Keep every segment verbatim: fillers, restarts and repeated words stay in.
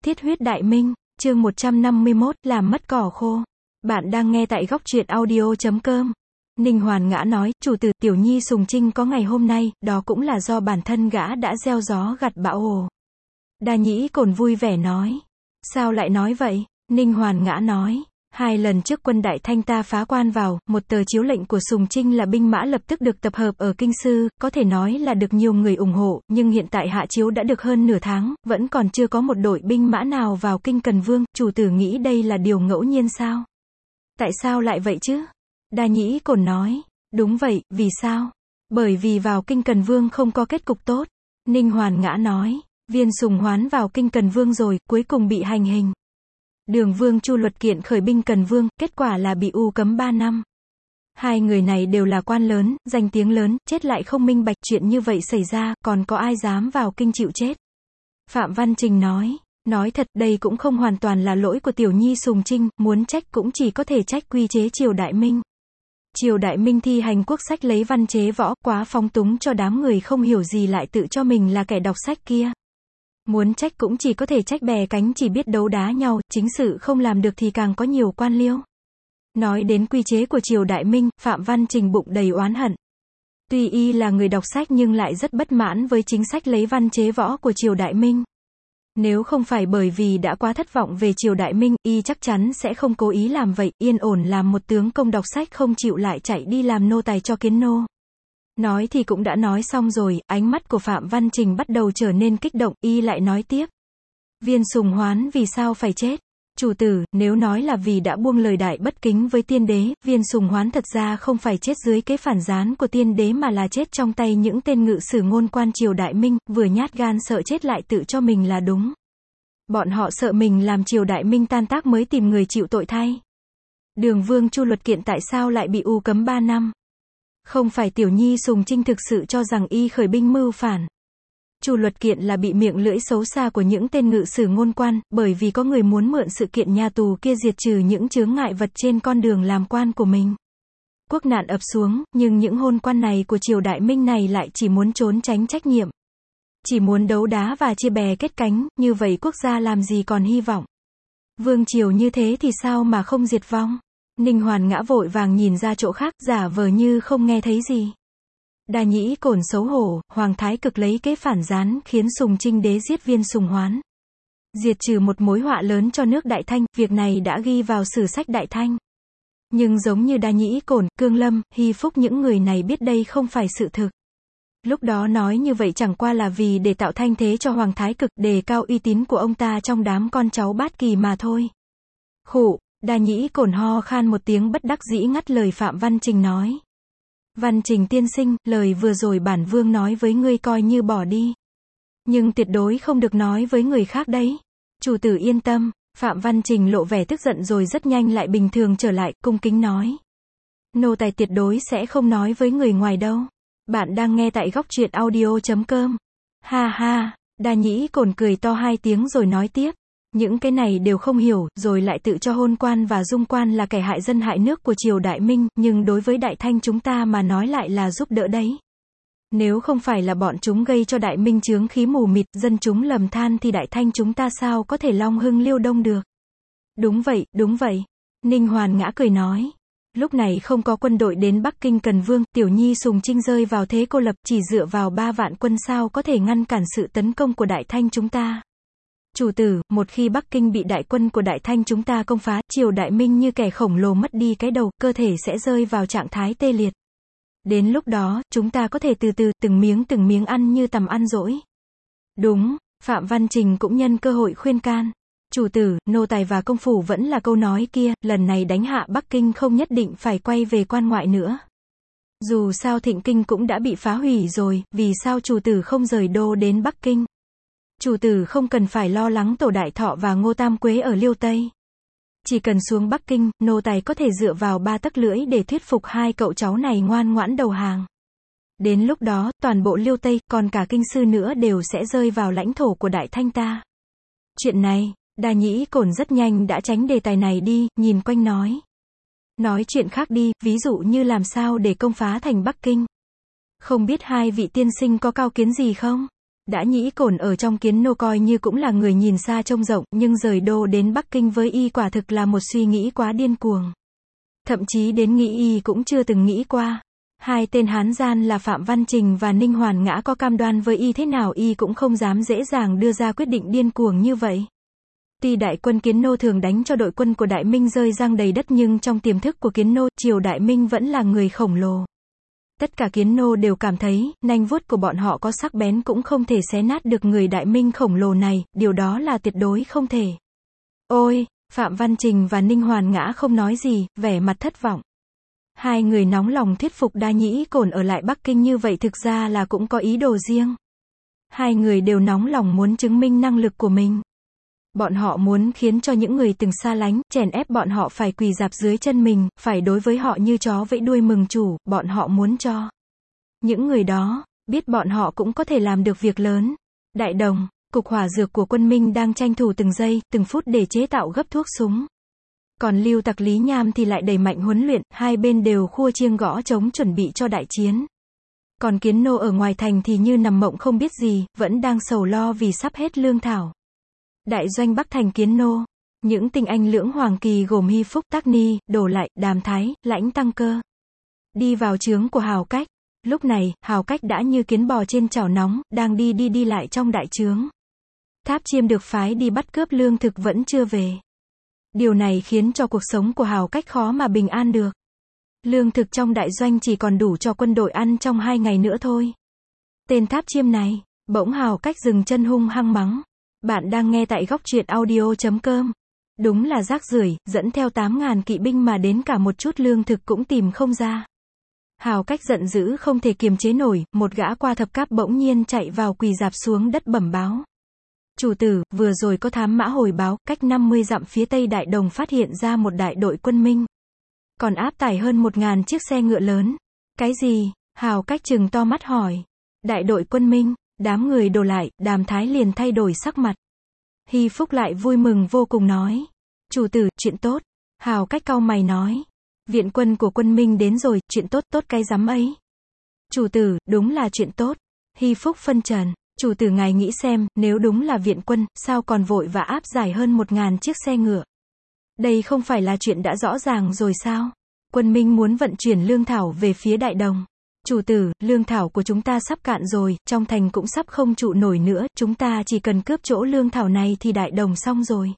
Thiết huyết đại minh, chương một trăm năm mươi mốt, làm mất cỏ khô. Bạn đang nghe tại góc truyện audio chấm com. Ninh Hoàn Ngã nói, chủ tử, Tiểu Nhi Sùng Trinh có ngày hôm nay, đó cũng là do bản thân gã đã gieo gió gặt bão hồ. Đa Nhĩ Cổn vui vẻ nói. Sao lại nói vậy? Ninh Hoàn Ngã nói. Hai lần trước quân Đại Thanh ta phá quan vào, một tờ chiếu lệnh của Sùng Trinh là binh mã lập tức được tập hợp ở Kinh Sư, có thể nói là được nhiều người ủng hộ, nhưng hiện tại hạ chiếu đã được hơn nửa tháng, vẫn còn chưa có một đội binh mã nào vào Kinh Cần Vương, chủ tử nghĩ đây là điều ngẫu nhiên sao? Tại sao lại vậy chứ? Đa Nhĩ Cổn nói. Đúng vậy, vì sao? Bởi vì vào Kinh Cần Vương không có kết cục tốt. Ninh Hoàn Ngã nói. Viên Sùng Hoán vào Kinh Cần Vương rồi, cuối cùng bị hành hình. Đường Vương Chu Luật kiện khởi binh Cần Vương, kết quả là bị u cấm ba năm. Hai người này đều là quan lớn, danh tiếng lớn, chết lại không minh bạch, chuyện như vậy xảy ra, còn có ai dám vào kinh chịu chết? Phạm Văn Trình nói. Nói thật, đây cũng không hoàn toàn là lỗi của Tiểu Nhi Sùng Trinh, muốn trách cũng chỉ có thể trách quy chế triều Đại Minh. Triều Đại Minh thi hành quốc sách lấy văn chế võ, quá phóng túng cho đám người không hiểu gì lại tự cho mình là kẻ đọc sách kia. Muốn trách cũng chỉ có thể trách bè cánh chỉ biết đấu đá nhau, chính sự không làm được thì càng có nhiều quan liêu. Nói đến quy chế của triều Đại Minh, Phạm Văn Trình bụng đầy oán hận. Tuy y là người đọc sách nhưng lại rất bất mãn với chính sách lấy văn chế võ của triều Đại Minh. Nếu không phải bởi vì đã quá thất vọng về triều Đại Minh, y chắc chắn sẽ không cố ý làm vậy, yên ổn làm một tướng công đọc sách không chịu lại chạy đi làm nô tài cho kiến nô. Nói thì cũng đã nói xong rồi, ánh mắt của Phạm Văn Trình bắt đầu trở nên kích động, y lại nói tiếp. Viên Sùng Hoán vì sao phải chết? Chủ tử, nếu nói là vì đã buông lời đại bất kính với tiên đế, Viên Sùng Hoán thật ra không phải chết dưới kế phản gián của tiên đế mà là chết trong tay những tên ngự sử ngôn quan triều Đại Minh, vừa nhát gan sợ chết lại tự cho mình là đúng. Bọn họ sợ mình làm triều Đại Minh tan tác mới tìm người chịu tội thay. Đường Vương Chu Luật kiện tại sao lại bị u cấm ba năm? Không phải Tiểu Nhi Sùng Trinh thực sự cho rằng y khởi binh mưu phản. Chu Luật kiện là bị miệng lưỡi xấu xa của những tên ngự sử ngôn quan, bởi vì có người muốn mượn sự kiện nhà tù kia diệt trừ những chướng ngại vật trên con đường làm quan của mình. Quốc nạn ập xuống, nhưng những hôn quan này của triều Đại Minh này lại chỉ muốn trốn tránh trách nhiệm. Chỉ muốn đấu đá và chia bè kết cánh, như vậy quốc gia làm gì còn hy vọng. Vương triều như thế thì sao mà không diệt vong? Ninh Hoàn Ngã vội vàng nhìn ra chỗ khác, giả vờ như không nghe thấy gì. Đa Nhĩ Cổn xấu hổ, Hoàng Thái Cực lấy kế phản gián, khiến Sùng Trinh đế giết Viên Sùng Hoán. Diệt trừ một mối họa lớn cho nước Đại Thanh, việc này đã ghi vào sử sách Đại Thanh. Nhưng giống như Đa Nhĩ Cổn, Cương Lâm, Hy Phúc những người này biết đây không phải sự thực. Lúc đó nói như vậy chẳng qua là vì để tạo thanh thế cho Hoàng Thái Cực, đề cao uy tín của ông ta trong đám con cháu Bát Kỳ mà thôi. Khụ. Đa Nhĩ Cổn ho khan một tiếng bất đắc dĩ ngắt lời Phạm Văn Trình nói. Văn Trình tiên sinh, lời vừa rồi bản vương nói với ngươi coi như bỏ đi. Nhưng tuyệt đối không được nói với người khác đấy. Chủ tử yên tâm. Phạm Văn Trình lộ vẻ tức giận rồi rất nhanh lại bình thường trở lại, cung kính nói. Nô tài tuyệt đối sẽ không nói với người ngoài đâu. Bạn đang nghe tại góc truyện audio chấm com. Ha ha. Đa Nhĩ Cổn cười to hai tiếng rồi nói tiếp. Những cái này đều không hiểu, rồi lại tự cho hôn quan và dung quan là kẻ hại dân hại nước của triều Đại Minh, nhưng đối với Đại Thanh chúng ta mà nói lại là giúp đỡ đấy. Nếu không phải là bọn chúng gây cho Đại Minh chướng khí mù mịt, dân chúng lầm than thì Đại Thanh chúng ta sao có thể long hưng liêu đông được. Đúng vậy, đúng vậy. Ninh Hoàn Ngã cười nói. Lúc này không có quân đội đến Bắc Kinh Cần Vương, Tiểu Nhi Sùng Trinh rơi vào thế cô lập, chỉ dựa vào ba vạn quân sao có thể ngăn cản sự tấn công của Đại Thanh chúng ta. Chủ tử, một khi Bắc Kinh bị đại quân của Đại Thanh chúng ta công phá, triều Đại Minh như kẻ khổng lồ mất đi cái đầu, cơ thể sẽ rơi vào trạng thái tê liệt. Đến lúc đó, chúng ta có thể từ từ, từng miếng từng miếng ăn như tầm ăn dỗi. Đúng, Phạm Văn Trình cũng nhân cơ hội khuyên can. Chủ tử, nô tài và công phủ vẫn là câu nói kia, lần này đánh hạ Bắc Kinh không nhất định phải quay về quan ngoại nữa. Dù sao Thịnh Kinh cũng đã bị phá hủy rồi, vì sao chủ tử không rời đô đến Bắc Kinh? Chủ tử không cần phải lo lắng Tổ Đại Thọ và Ngô Tam Quế ở Liêu Tây. Chỉ cần xuống Bắc Kinh, nô tài có thể dựa vào ba tấc lưỡi để thuyết phục hai cậu cháu này ngoan ngoãn đầu hàng. Đến lúc đó, toàn bộ Liêu Tây, còn cả Kinh Sư nữa đều sẽ rơi vào lãnh thổ của Đại Thanh ta. Chuyện này, Đa Nhĩ Cổn rất nhanh đã tránh đề tài này đi, nhìn quanh nói. Nói chuyện khác đi, ví dụ như làm sao để công phá thành Bắc Kinh. Không biết hai vị tiên sinh có cao kiến gì không? Đã Nhĩ Cổn ở trong Kiến Nô coi như cũng là người nhìn xa trông rộng, nhưng rời đô đến Bắc Kinh với y quả thực là một suy nghĩ quá điên cuồng. Thậm chí đến nghĩ y cũng chưa từng nghĩ qua. Hai tên hán gian là Phạm Văn Trình và Ninh Hoàn Ngã có cam đoan với y thế nào y cũng không dám dễ dàng đưa ra quyết định điên cuồng như vậy. Tuy đại quân Kiến Nô thường đánh cho đội quân của Đại Minh rơi răng đầy đất nhưng trong tiềm thức của Kiến Nô, triều Đại Minh vẫn là người khổng lồ. Tất cả Kiến Nô đều cảm thấy, nanh vuốt của bọn họ có sắc bén cũng không thể xé nát được người Đại Minh khổng lồ này, điều đó là tuyệt đối không thể. Ôi, Phạm Văn Trình và Ninh Hoàn Ngã không nói gì, vẻ mặt thất vọng. Hai người nóng lòng thuyết phục Đa Nhĩ Cổn ở lại Bắc Kinh như vậy thực ra là cũng có ý đồ riêng. Hai người đều nóng lòng muốn chứng minh năng lực của mình. Bọn họ muốn khiến cho những người từng xa lánh, chèn ép bọn họ phải quỳ rạp dưới chân mình, phải đối với họ như chó vẫy đuôi mừng chủ, bọn họ muốn cho những người đó biết bọn họ cũng có thể làm được việc lớn. Đại Đồng, cục hỏa dược của quân Minh đang tranh thủ từng giây, từng phút để chế tạo gấp thuốc súng. Còn Lưu Tặc Lý Nham thì lại đẩy mạnh huấn luyện, hai bên đều khua chiêng gõ trống chuẩn bị cho đại chiến. Còn Kiến Nô ở ngoài thành thì như nằm mộng không biết gì, vẫn đang sầu lo vì sắp hết lương thảo. Đại doanh Bắc thành Kiến Nô, những tinh anh lưỡng hoàng kỳ gồm Hy Phúc, Tác Ni, Đồ Lại, Đàm Thái, Lãnh Tăng Cơ đi vào trướng của Hào Cách. Lúc này, Hào Cách đã như kiến bò trên chảo nóng, đang đi đi đi lại trong đại trướng. Tháp Chiêm được phái đi bắt cướp lương thực vẫn chưa về. Điều này khiến cho cuộc sống của Hào Cách khó mà bình an được. Lương thực trong đại doanh chỉ còn đủ cho quân đội ăn trong hai ngày nữa thôi. Tên Tháp Chiêm này, bỗng Hào Cách dừng chân hung hăng mắng. Bạn đang nghe tại góc truyện audio chấm com. Đúng là rác rưởi, dẫn theo tám ngàn kỵ binh mà đến cả một chút lương thực cũng tìm không ra. Hào Cách giận dữ không thể kiềm chế nổi, một gã qua thập cáp bỗng nhiên chạy vào quỳ rạp xuống đất bẩm báo. Chủ tử, vừa rồi có thám mã hồi báo, cách năm mươi dặm phía tây Đại Đồng phát hiện ra một đại đội quân Minh. Còn áp tải hơn một ngàn chiếc xe ngựa lớn. Cái gì? Hào Cách trừng to mắt hỏi. Đại đội quân Minh, đám người Đồ Lại, Đàm Thái liền thay đổi sắc mặt. Hy Phúc lại vui mừng vô cùng nói. Chủ tử, chuyện tốt. Hào Cách cau mày nói. Viện quân của quân Minh đến rồi, chuyện tốt tốt cái rắm ấy. Chủ tử, đúng là chuyện tốt. Hy Phúc phân trần. Chủ tử ngài nghĩ xem, nếu đúng là viện quân, sao còn vội và áp giải hơn một ngàn chiếc xe ngựa? Đây không phải là chuyện đã rõ ràng rồi sao? Quân Minh muốn vận chuyển lương thảo về phía Đại Đồng. Chủ tử, lương thảo của chúng ta sắp cạn rồi, trong thành cũng sắp không trụ nổi nữa, chúng ta chỉ cần cướp chỗ lương thảo này thì Đại Đồng xong rồi.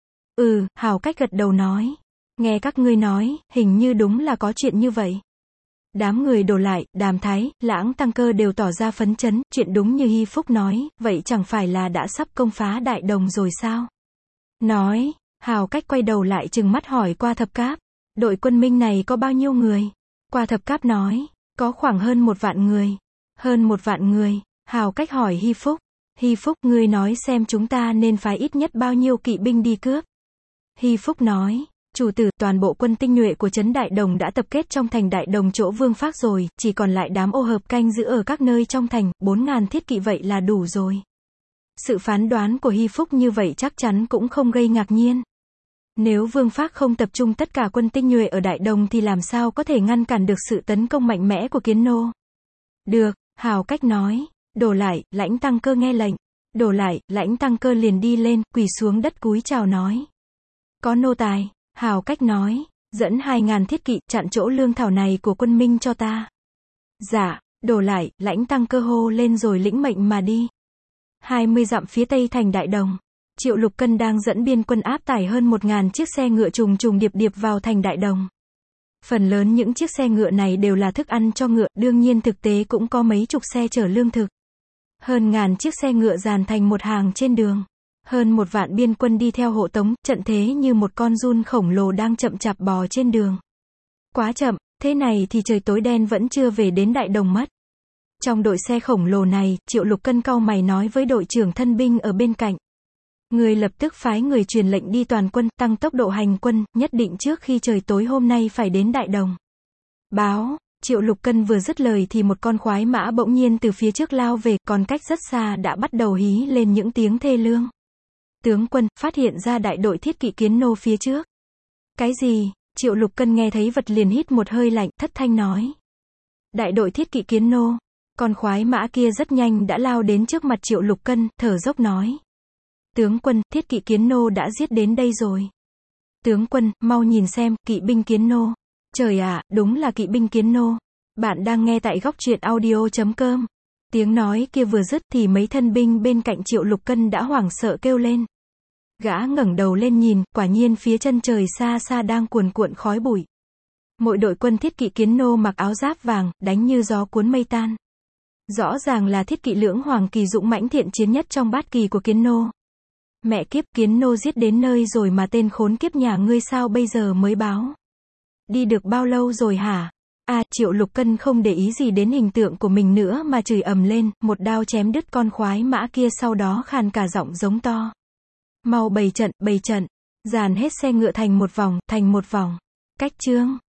Ừ, Hào Cách gật đầu nói. Nghe các ngươi nói, hình như đúng là có chuyện như vậy. Đám người Đồ Lại, Đàm Thái, Lãng Tăng Cơ đều tỏ ra phấn chấn, chuyện đúng như Hy Phúc nói, vậy chẳng phải là đã sắp công phá Đại Đồng rồi sao? Nói, Hào Cách quay đầu lại trừng mắt hỏi qua thập cáp, đội quân Minh này có bao nhiêu người? Qua thập cáp nói, có khoảng hơn một vạn người. Hơn một vạn người, Hào Cách hỏi Hy Phúc. Hy Phúc, ngươi nói xem chúng ta nên phái ít nhất bao nhiêu kỵ binh đi cướp? Hy Phúc nói, chủ tử, toàn bộ quân tinh nhuệ của trấn Đại Đồng đã tập kết trong thành Đại Đồng chỗ Vương Phác rồi, chỉ còn lại đám ô hợp canh giữ ở các nơi trong thành, bốn ngàn thiết kỵ vậy là đủ rồi. Sự phán đoán của Hy Phúc như vậy chắc chắn cũng không gây ngạc nhiên. Nếu Vương Phác không tập trung tất cả quân tinh nhuệ ở Đại Đồng thì làm sao có thể ngăn cản được sự tấn công mạnh mẽ của Kiến Nô? Được, Hào Cách nói. Đồ Lại, Lãnh Tăng Cơ nghe lệnh. Đồ Lại, Lãnh Tăng Cơ liền đi lên, quỳ xuống đất cúi chào nói. Có nô tài, Hào Cách nói, dẫn hai ngàn thiết kỵ, chặn chỗ lương thảo này của quân Minh cho ta. Dạ, Đồ Lại, Lãnh Tăng Cơ hô lên rồi lĩnh mệnh mà đi. hai mươi dặm phía tây thành Đại Đồng, Triệu Lục Cân đang dẫn biên quân áp tải hơn một ngàn chiếc xe ngựa trùng trùng điệp điệp vào thành Đại Đồng. Phần lớn những chiếc xe ngựa này đều là thức ăn cho ngựa, đương nhiên thực tế cũng có mấy chục xe chở lương thực. Hơn ngàn chiếc xe ngựa dàn thành một hàng trên đường. Hơn một vạn biên quân đi theo hộ tống, trận thế như một con giun khổng lồ đang chậm chạp bò trên đường. Quá chậm, thế này thì trời tối đen vẫn chưa về đến Đại Đồng mất. Trong đội xe khổng lồ này, Triệu Lục Cân cau mày nói với đội trưởng thân binh ở bên cạnh. Người lập tức phái người truyền lệnh đi toàn quân, tăng tốc độ hành quân, nhất định trước khi trời tối hôm nay phải đến Đại Đồng. Báo, Triệu Lục Cân vừa dứt lời thì một con khoái mã bỗng nhiên từ phía trước lao về, còn cách rất xa đã bắt đầu hí lên những tiếng thê lương. Tướng quân, phát hiện ra đại đội thiết kỵ Kiến Nô phía trước. Cái gì? Triệu Lục Cân nghe thấy vật liền hít một hơi lạnh, thất thanh nói. Đại đội thiết kỵ Kiến Nô. Con khoái mã kia rất nhanh đã lao đến trước mặt Triệu Lục Cân, thở dốc nói. Tướng quân, thiết kỵ kiến nô đã giết đến đây rồi. Tướng quân, mau nhìn xem, kỵ binh kiến nô. Trời ạ, đúng là kỵ binh kiến nô. Bạn đang nghe tại góc truyện audio chấm com. Tiếng nói kia vừa dứt thì mấy thân binh bên cạnh Triệu Lục Cân đã hoảng sợ kêu lên. Gã ngẩng đầu lên nhìn, quả nhiên phía chân trời xa xa đang cuồn cuộn khói bụi. Mỗi đội quân thiết kỵ kiến nô mặc áo giáp vàng, đánh như gió cuốn mây tan. Rõ ràng là thiết kỵ lưỡng hoàng kỳ dũng mãnh thiện chiến nhất trong bát kỳ của kiến nô. Mẹ kiếp, kiến nô giết đến nơi rồi mà tên khốn kiếp nhà ngươi sao bây giờ mới báo? Đi được bao lâu rồi hả? À, Triệu Lục Cân không để ý gì đến hình tượng của mình nữa mà chửi ầm lên, một đao chém đứt con khoái mã kia, sau đó khàn cả giọng giống to. Mau bày trận, bày trận. Dàn hết xe ngựa thành một vòng, thành một vòng. Cách chương.